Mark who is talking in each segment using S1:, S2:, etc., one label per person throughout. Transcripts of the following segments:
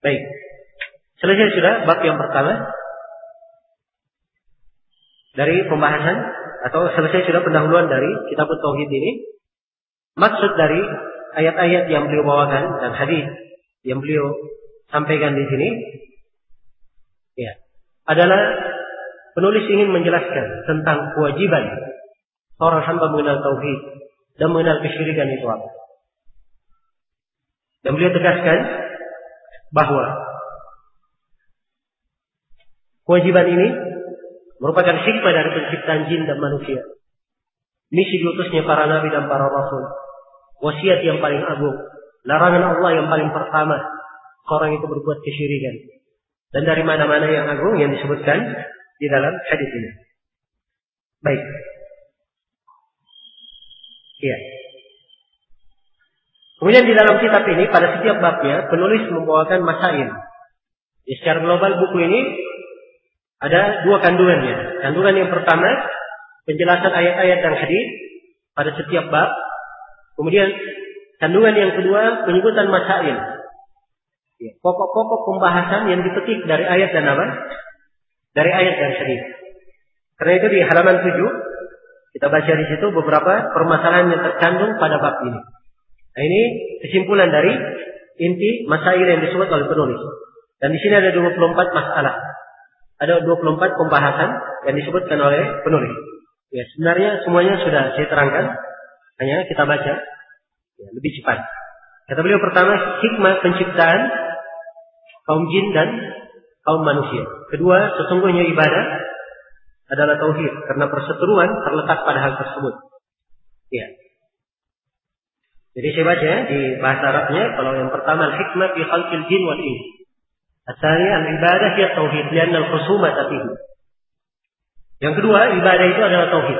S1: Baik. Selesai sudah bab yang pertama dari pembahasan, atau selesai sudah pendahuluan dari kitab tauhid ini. Maksud dari ayat-ayat yang beliau bawakan dan hadis yang beliau sampaikan di sini, ya, adalah penulis ingin menjelaskan tentang kewajiban seorang hamba mengenal tauhid dan mengenal kesyirikan itu apa. Dan beliau tegaskan bahwa kewajiban ini merupakan hikmah dari penciptaan jin dan manusia. Misi diutusnya para nabi dan para rasul. Wasiat yang paling agung. Larangan Allah yang paling pertama. Orang itu berbuat kesyirikan. Dan dari mana-mana yang agung yang disebutkan di dalam hadis ini. Baik. Iya. Kemudian di dalam kitab ini, pada setiap babnya, penulis membawakan masail. Secara global buku ini ada dua kandungannya. Kandungan yang pertama, penjelasan ayat-ayat dan hadis pada setiap bab. Kemudian kandungan yang kedua, penyebutan masail. Pokok-pokok pembahasan yang dipetik dari ayat dan apa? Dari ayat dan hadis. Karena itu di halaman 7 kita baca di situ beberapa permasalahan yang terkandung pada bab ini. Nah, ini kesimpulan dari inti masail yang disebut oleh penulis. Dan di sini ada 24 masalah. Ada 24 pembahasan yang disebutkan oleh penulis. Ya, sebenarnya semuanya sudah saya terangkan. Hanya kita baca ya, lebih cepat. Kata beliau pertama, hikmah penciptaan kaum jin dan kaum manusia. Kedua, sesungguhnya ibadah adalah tauhid, karena perseteruan terletak pada hal tersebut. Ya. Jadi saya baca di bahasa Arabnya, kalau yang pertama hikmah fi khalqil jin wal ins. Asal al-ibadah hiya tauhid, lianna al-khusumata fihi. Yang kedua, ibadah itu adalah tauhid.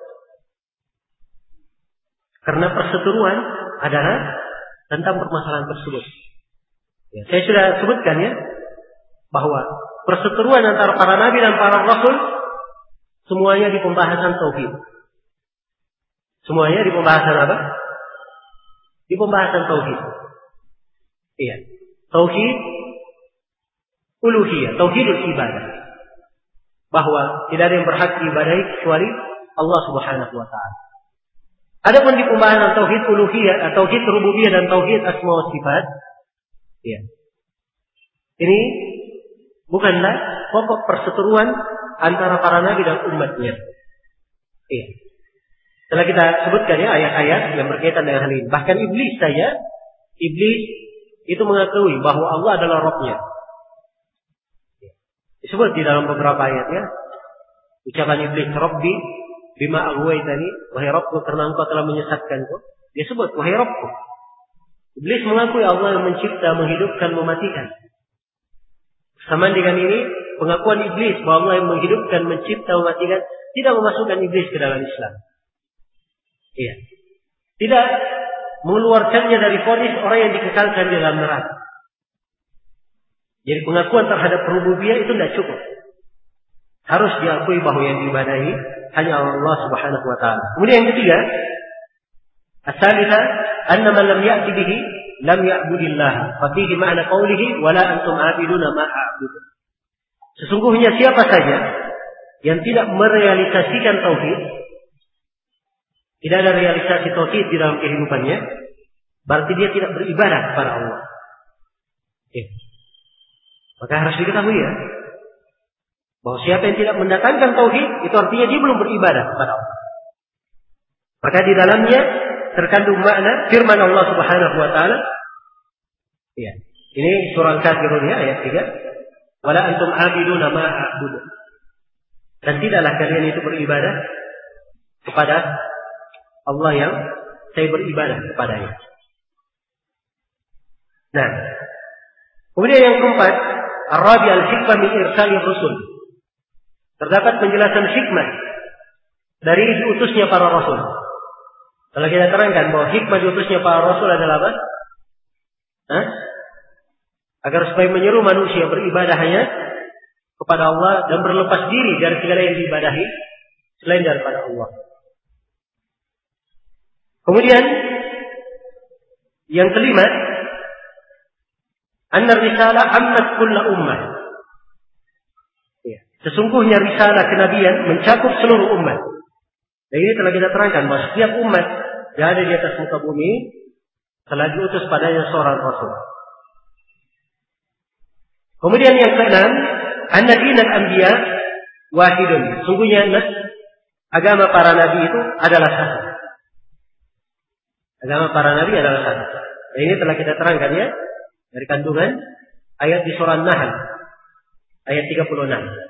S1: Karena perseteruan adalah tentang permasalahan tersebut. Ya, saya sudah sebutkan ya, bahwa perseteruan antara para nabi dan para rasul semuanya di pembahasan tauhid. Semuanya di pembahasan apa? Di pembahasan tauhid. Iya. Tauhid uluhiyah, tauhidul ibadah. Bahwa tidak ada yang berhak diibadahi kecuali Allah Subhanahu wa taala. Adapun di pembahasan tauhid uluhiyah, tauhid rububiyah dan tauhid asma wa sifat, ya. Ini bukanlah pokok perseteruan antara para nabi dan umatnya. Iya. Setelah kita sebutkan ya ayat-ayat yang berkaitan dengan hal ini. Bahkan iblis itu mengakui bahwa Allah adalah Rabb-nya. Disebut di dalam beberapa ayat ya. Ucapan iblis, Rabbi bima aghwaytani, wahai Rabbku karena engkau telah menyesatkanku. Dia sebut wahai Rabbku. Iblis mengakui Allah yang mencipta, menghidupkan, mematikan. Sama dengan ini pengakuan iblis bahwa Allah yang menghidupkan, mencipta, mematikan tidak memasukkan iblis ke dalam Islam. Iya. Tidak mengeluarkannya dari vonis orang yang dikekalkan di dalam neraka. Jadi pengakuan terhadap rububiyah itu tidak cukup. Harus diakui bahwa yang diibadahi hanya Allah Subhanahu wa taala. Kemudian yang ketiga, as-salisa anna man lam ya'ti bihi lam ya'budillah. Fa fihi ma'na qawlihi wala antum 'abiduna ma a'budu. Sesungguhnya siapa saja yang tidak merealisasikan tauhid, tidak ada realisasi tauhid di dalam kehidupannya, berarti dia tidak beribadah kepada Allah. Maka harus diketahui ya, bahwa siapa yang tidak mendatangkan tauhid, itu artinya dia belum beribadah kepada Allah. Maka di dalamnya terkandung makna firman Allah Subhanahu wa taala. Ya. Ini surah Al-Kafirun ya, ayat 3. Wala antum 'abiduna ma a'budu. Dan tidaklah kalian itu beribadah kepada Allah yang saya beribadah kepadanya. Nah, kemudian yang keempat, ar-rabi al-hikmah min irsalir rusul. Terdapat penjelasan hikmah dari diutusnya para rasul. Kalau kita terangkan bahwa hikmah diutusnya para rasul adalah apa? Agar supaya menyeru manusia beribadah hanya kepada Allah dan berlepas diri dari segala yang diibadahi selain daripada Allah. Kemudian yang kelima, Anna risalah ammat kulla ummah. Sesungguhnya risalah kenabian mencakup seluruh umat. Dan ini telah kita terangkan bahwa setiap umat yang ada di atas muka bumi telah diutus padanya seorang rasul. Kemudian yang keenam, anna dinal anbiya wahidun. Sungguhnya agama para nabi itu adalah satu. Agama para nabi adalah satu. Dan ini telah kita terangkan ya dari kandungan ayat di surah An-Nahl ayat 36.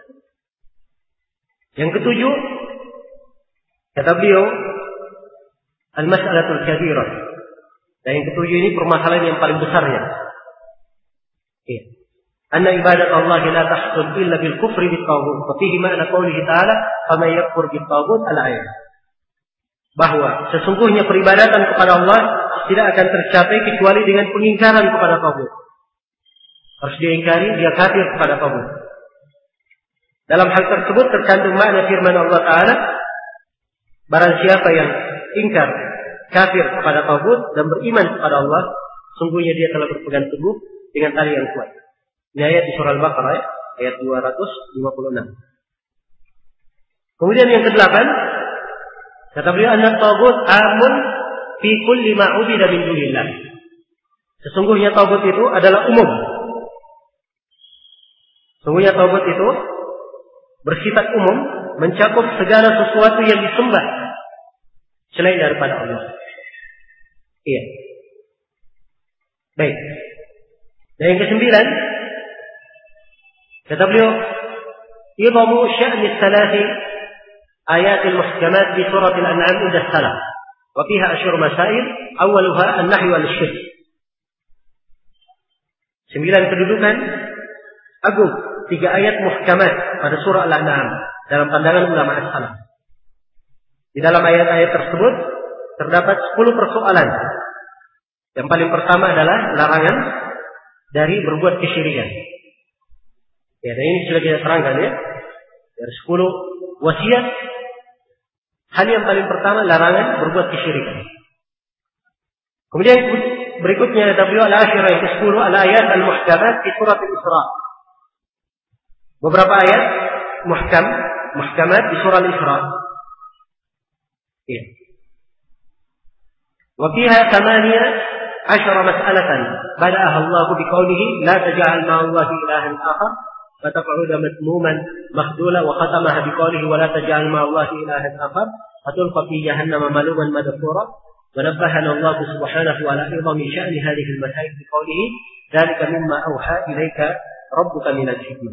S1: Yang ketujuh, kata beliau, al-mas'alatul kabirah. Dan yang ketujuh ini permasalahan yang paling besarnya. Iya. Anna ibadat Allah la tahsul illa bil kufri bit taghut. Wa fihi ma'na qoulihi ta'ala, "Faman yakfur bit taghut" al-ayat. Bahwa sesungguhnya peribadatan kepada Allah tidak akan tercapai kecuali dengan pengingkaran kepada taghut. Harus diingkari, dia kafir kepada taghut. Dalam hal tersebut terkandung makna firman Allah Ta'ala, barang siapa yang ingkar, kafir kepada taghut dan beriman kepada Allah, sungguhnya dia telah berpegang teguh dengan tali yang kuat. Ini ayat di surah Al-Baqarah ayat 256. Kemudian yang ke-8, kata beliau, anna taghut amun fi kulli ma ubida min dunillah. Sesungguhnya taghut itu adalah umum. Sesungguhnya taghut itu bersifat umum, mencakup segala sesuatu yang disembah selain daripada Allah. Iya. Baik. Dan yang ke-9, kata beliau, idhamu sya'ni thalathi ayatil muhkamat di surat al-an'am inda salaf wa fiha asyur masail awwaluha an-nahy wal syirk. 9 kedudukan agung 3 ayat muhkamat pada surah Al-An'am dalam pandangan ulama as-salaf. Di dalam ayat-ayat tersebut terdapat 10 persoalan. Yang paling pertama adalah larangan dari berbuat kesyirikan. Ya, dan ini sudah kita terangkan ya. Dari 10 wasiat, hal yang paling pertama larangan berbuat kesyirikan. Kemudian berikutnya kata beliau al-asyirah yang ke-10 al-ayat al-muhkamat di surat Al-Isra. Beberapa ayat muhkamat di surah Al-Isra. Ya. Wa fiha 18 mas'alatan bada'aha Allah biqaulihi la taj'al ma'allahi ilahan akhar fa taq'uda matmuman makhdula wa khatamaha biqaulihi wa la taj'al ma'allahi ilahan akhar fatulqa fi jahannama maluman madhura wa nabbahana Allah subhanahu wa ta'ala min sya'ni hadhihi al-masail biqaulihi dzalika mimma awha ilaika rabbuka minal hikmah.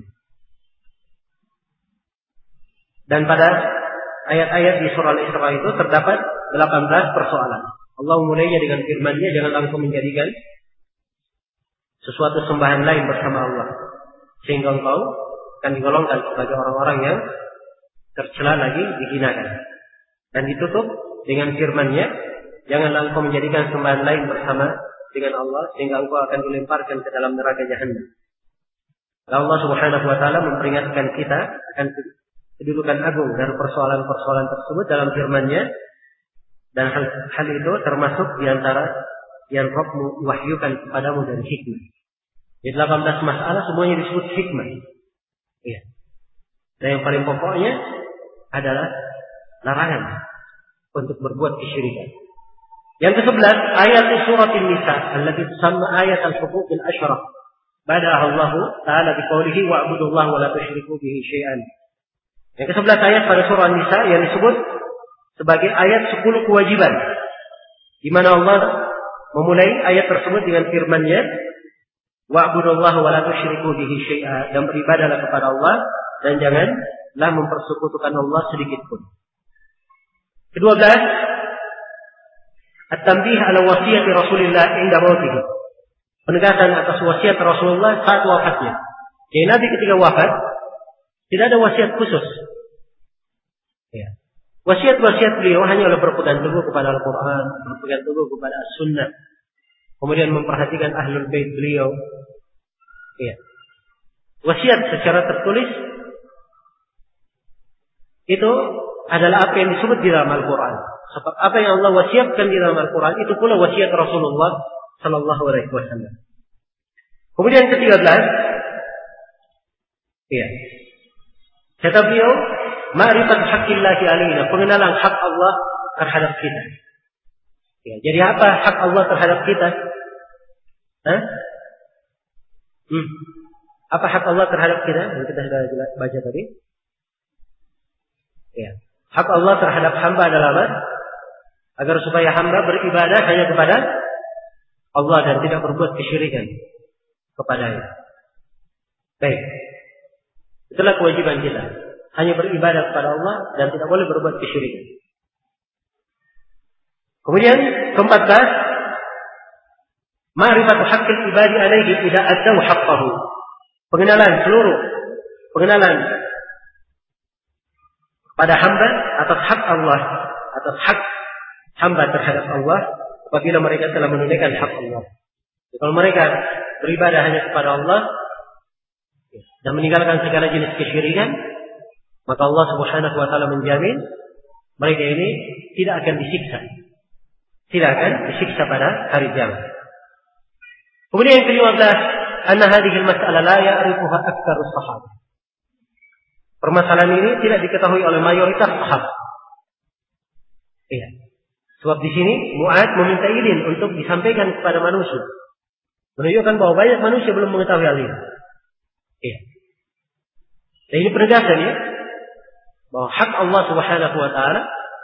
S1: Dan pada ayat-ayat di surah Al-Isra itu terdapat 18 persoalan. Allah mulainya dengan firman-Nya, janganlah engkau menjadikan sesuatu sembahan lain bersama Allah, sehingga engkau akan digolongkan sebagai orang-orang yang tercela lagi dihinakan. Dan ditutup dengan firman-Nya, janganlah engkau menjadikan sembahan lain bersama dengan Allah, sehingga engkau akan dilemparkan ke dalam neraka Jahannam. Allah Subhanahu wa taala memperingatkan kita akan kedudukan agung dari persoalan-persoalan tersebut dalam firman-Nya, dan hal itu termasuk diantara yang Rabb wahyukan kepadamu dari hikmah. Di 18 masalah semuanya disebut hikmah. Iya. Dan yang paling pokoknya adalah larangan untuk berbuat kesyirikan. Yang ke-11 ayat surat An-Nisa allati tusamma ayat al-huquq al-ashrah. Bada'a Allah Ta'ala biqaulihi wa'budullaha wa la tusyriku bihi syai'an. Yang ke-11 ayat pada surah An-Nisa yang disebut sebagai ayat 10 kewajiban, di mana Allah memulai ayat tersebut dengan firman-Nya, wa'budullaha wa la tusyriku bihi syai'a, dan beribadahlah kepada Allah dan janganlah mempersekutukan Allah sedikit pun. Ke-12 at-tanbih ala wasiyati Rasulillah inda mautih. Penegasan atas wasiat Rasulullah saat wafatnya. Jadi Nabi ketika wafat tidak ada wasiat khusus. Ya. Wasiat-wasiat beliau hanya berpegang teguh kepada Al-Quran, berpegang teguh kepada As-Sunnah, kemudian memperhatikan Ahlul Bait beliau. Ya. Wasiat secara tertulis itu adalah apa yang disebut di dalam Al-Quran. Sebab apa yang Allah wasiatkan di dalam Al-Quran itu pula wasiat Rasulullah Sallallahu Alaihi Wasallam. Kemudian ke-13, ya. Kata beliau, ma'rifat haqqillahi alaina, pengenalan hak Allah terhadap kita. Ya, jadi apa hak Allah terhadap kita? Apa hak Allah terhadap kita? Yang kita sudah baca tadi. Ya. Hak Allah terhadap hamba adalah apa? Agar supaya hamba beribadah hanya kepada Allah dan tidak berbuat kesyirikan kepadanya. Baik. Itulah kewajiban kita. Hanya beribadah kepada Allah dan tidak boleh berbuat kesyirikan. Kemudian ke-14, ma'rifatu haqqil ibadi alaihi idza addaw haqqahu. Pengenalan pada hamba atas hak Allah, atas hak hamba terhadap Allah apabila mereka telah menunaikan hak Allah. Jadi, kalau mereka beribadah hanya kepada Allah dan meninggalkan segala jenis kesyirikan, maka Allah Subhanahu wa taala menjamin mereka ini tidak akan disiksa. Tidak akan disiksa pada hari kiamat. Kemudian yang ke-15, anna hadhihi al-mas'alah la ya'rifuha aktsarus sahabah. Permasalahan ini tidak diketahui oleh mayoritas sahabat. Iya. Sebab di sini Mu'adz meminta izin untuk disampaikan kepada manusia. Menunjukkan bahwa banyak manusia belum mengetahui hal ini. Iya. Dan ini penegasan ya, bahwa hak Allah Subhanahu wa taala,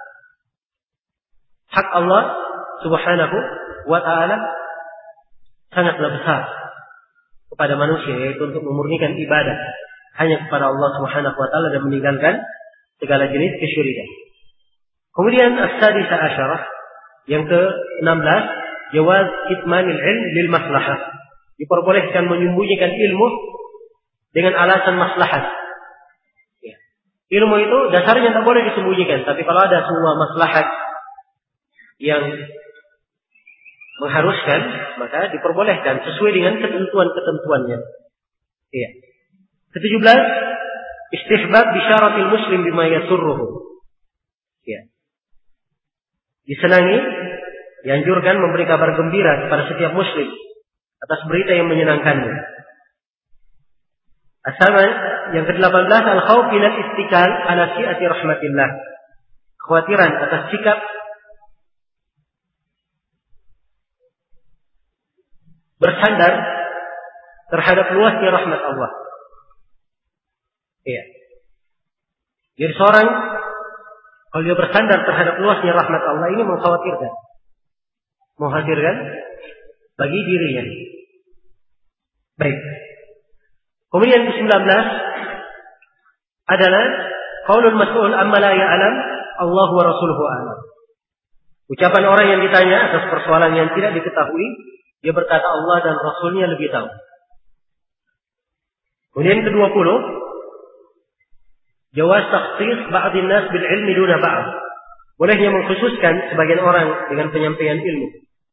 S1: hak Allah Subhanahu wa taala sangatlah besar kepada manusia, yaitu untuk memurnikan ibadah hanya kepada Allah Subhanahu wa taala dan meninggalkan segala jenis kesyirikan. Kemudian as-sadisa asyarah, yang ke-16, jawaz kitmanil ilm lil maslahah. Diperbolehkan menyembunyikan ilmu dengan alasan maslahat. Ya. Ilmu itu dasarnya tidak boleh disembunyikan, tapi kalau ada sebuah maslahat yang mengharuskan, maka diperbolehkan sesuai dengan ketentuan-ketentuannya. Iya. Ke-17, istihbab bisyaratil muslim bima yasurruhu. Ya. Disenangi, dianjurkan memberi kabar gembira kepada setiap muslim atas berita yang menyenangkannya. Asal yang ke-18, al-khawf min al-istikal ala si'ati rahmatillah. Kekhawatiran atas sikap bersandar terhadap luasnya rahmat Allah. Iya. Jadi seorang kalau dia bersandar terhadap luasnya rahmat Allah, ini mengkhawatirkan bagi dirinya. Baik. Kemudian ke-19 adalah qaulul mas'ul amma la ya'lam Allah wa rasuluhu a'lam. Ucapan orang yang ditanya atas persoalan yang tidak diketahui, dia berkata Allah dan Rasulnya lebih tahu. Kemudian ke-20, jawaz takhsis ba'dhin nas bil ilmi duna ba'd. Bolehnya mengkhususkan sebagian orang dengan penyampaian ilmu.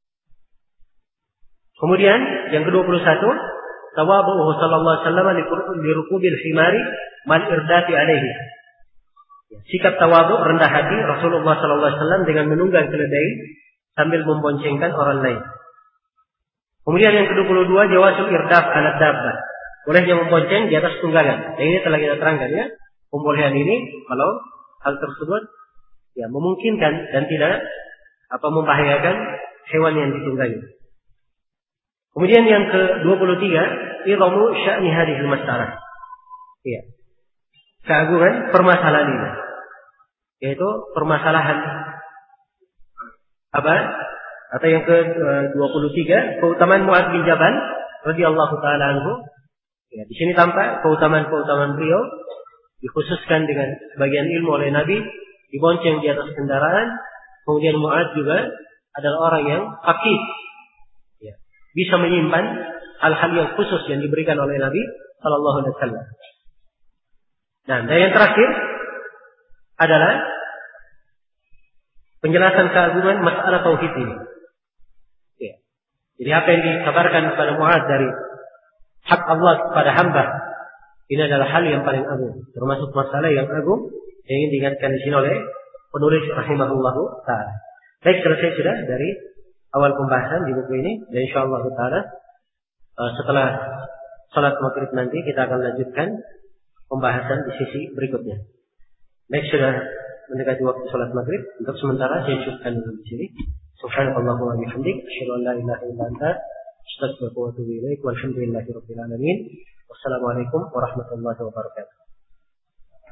S1: Kemudian yang ke-21, tawadhu'uhu sallallahu alaihi wasallam li rukubil himari mal irdati alaihi. Sikap tawadhu, rendah hati Rasulullah sallallahu alaihi wasallam dengan menunggang keledai sambil memboncengkan orang lain. Kemudian yang ke-22, jawazul irdaf ala dabbah. Bolehnya membonceng di atas tunggangan. Dan ini telah kita terangkan ya. Pembolehan ini kalau hal tersebut ya memungkinkan dan tidak membahayakan hewan yang ditunggangi. Kemudian yang ke-23, idhamu sya'ni hadhil masalah. Ya. Keagungan permasalahan ini. Yaitu permasalahan apa? Atau yang ke-23, keutamaan Mu'adz bin Jabal radhiyallahu taala anhu. Ya, di sini tampak keutamaan beliau dikhususkan dengan sebagian ilmu oleh Nabi, dibonceng di atas kendaraan. Kemudian Mu'adz juga adalah orang yang faqih. Ya, bisa menyimpan hal-hal yang khusus yang diberikan oleh Nabi sallallahu alaihi wasallam. Nah, dan yang terakhir adalah penjelasan keagungan masalah tauhid ini. Ya. Jadi apa yang dikabarkan kepada Mu'adz dari hak Allah kepada hamba, ini adalah hal yang paling agung, termasuk masalah yang agung yang ingin diingatkan di sini oleh penulis rahimahullahu taala. Baik, selesai sudah dari awal pembahasan di buku ini, dan insyaallah taala setelah salat maghrib nanti kita akan lanjutkan pembahasan di sisi berikutnya. Baik, sudah mendekati waktu salat maghrib. Untuk sementara saya cukupkan di sini. Subhanallahu wa bihamdik, asyhadu an la ilaha illa anta, astaghfiruka wa atubu ilaik. Walhamdulillahirabbil alamin. Wassalamualaikum warahmatullahi wabarakatuh.